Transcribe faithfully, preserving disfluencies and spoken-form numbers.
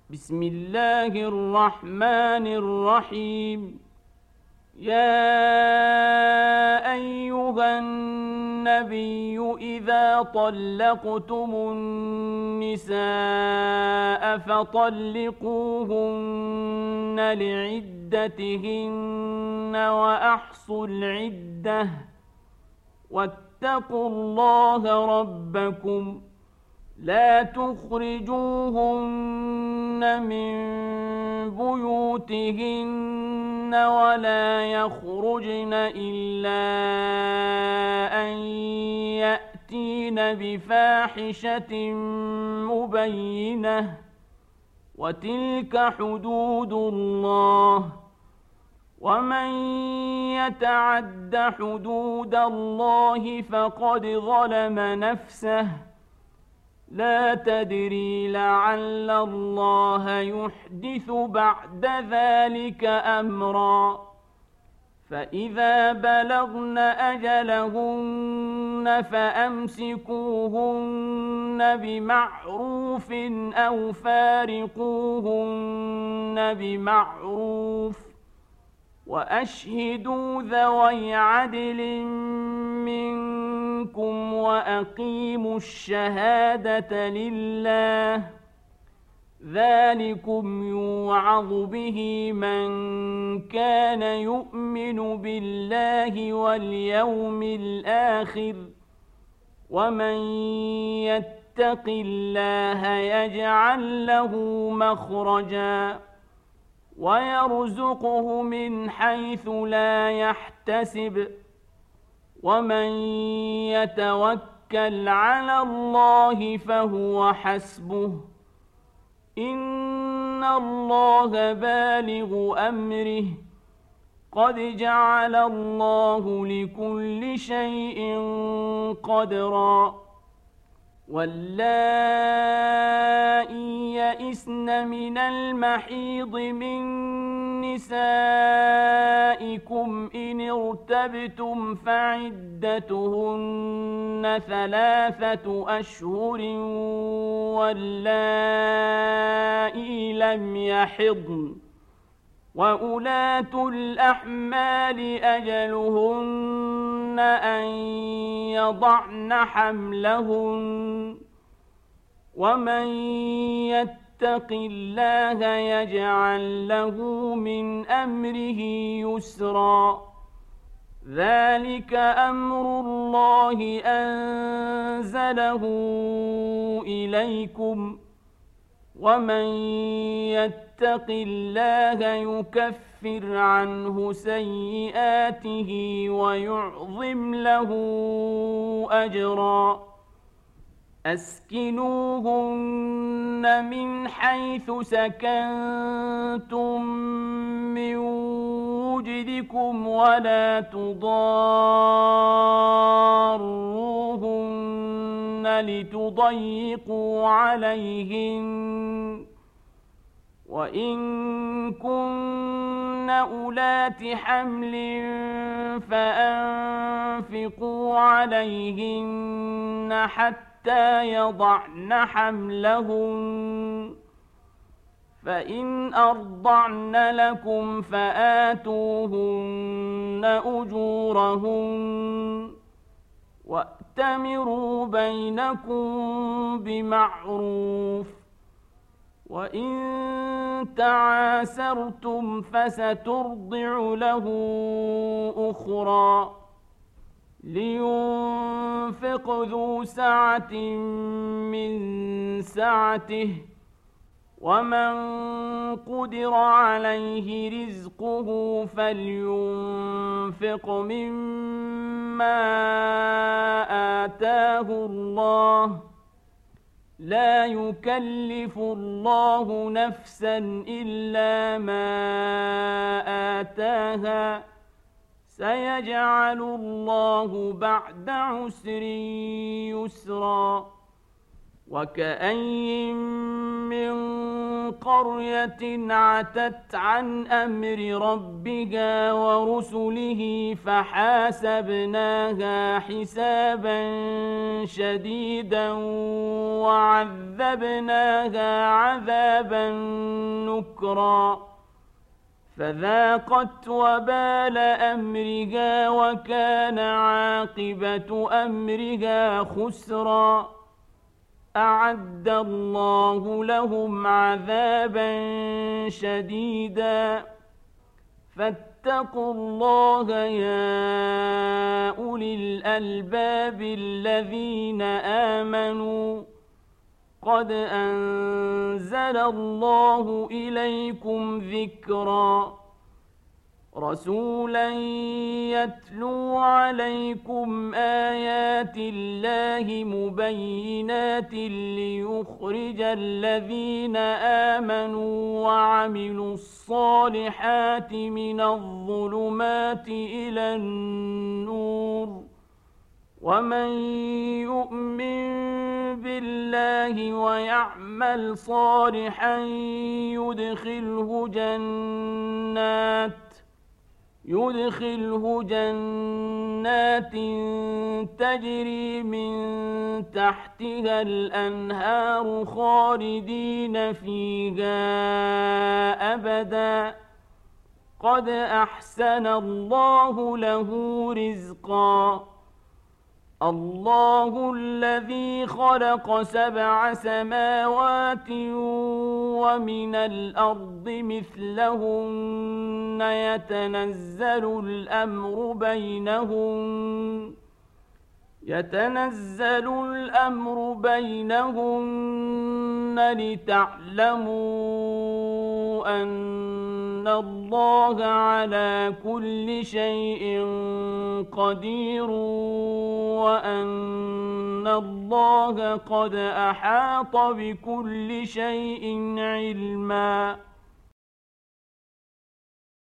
بسم الله الرحمن الرحيم. يا أيها النبي إذا طلقتم النساء فطلقوهن لعدتهن وأحصوا العدة واتقوا الله ربكم لا تخرجوهن من بيوتهن ولا يخرجن إلا أن يأتين بفاحشة مبينة وتلك حدود الله ومن يتعد حدود الله فقد ظلم نفسه لا تدري لعل الله يحدث بعد ذلك أمرا فإذا بلغن أجلهن فأمسكوهن بمعروف أو فارقوهن بمعروف وأشهدوا ذوي عدل منكم وأقيموا الشهادة لله ذلكم يوعظ به من كان يؤمن بالله واليوم الآخر ومن يتق الله يجعل له مخرجا ويرزقه من حيث لا يحتسب ومن يتوكل على الله فهو حسبه إن الله بالغ أمره قد جعل الله لكل شيء قدرا واللائي يئسن من المحيض من نسائكم إن ارتبتم فعدتهن ثلاثة أشهر واللائي لم يحضن وأولاة الأحمال أجلهن أن يضعن حملهن ومن يتق الله يجعل له من أمره يسرا ذلك أمر الله أنزله إليكم ومن يتق الله يكفر عنه سيئاته ويعظم له أجرا أسكنوهن من حيث سكنتم من وجدكم ولا تضاروهن لتضيقوا عليهن وإن كن أولات حمل فأنفقوا عليهن حتى يضعن حملهن فإن أرضعن لكم فآتوهن أجورهن وأتمروا بينكم بمعروف وإن تعاسرتم فسترضع له أخرى لينفق ذو سعة من سعته ومن قدر عليه رزقه فلينفق مما آتاه الله لا يكلف الله نفسا إلا ما آتاها سيجعل الله بعد عسر يسرا وكأين من قرية عتت عن أمر ربها ورسله فحاسبناها حسابا شديدا وعذبناها عذابا نكرا فذاقت وبال أمرها وكان عاقبة أمرها خسرا أعد الله لهم عذابا شديدا فاتقوا الله يا أولي الألباب الذين آمنوا قد أنزل الله إليكم ذكرا رسولا يتلو عليكم آيات الله مبينات ليخرج الذين آمنوا وعملوا الصالحات من الظلمات إلى النور ومن يؤمن بالله ويعمل صالحا يدخله جنات يدخله جنات تجري من تحتها الأنهار خالدين فيها أبدا قد أحسن الله له رزقا الله الذي خلق سبع سماوات ومن الأرض مثلهن يتنزل الأمر بينهن يتنزل الأمر بينهن لتعلموا أن الله على كل شيء قدير وأن الله قد أحاط بكل شيء علما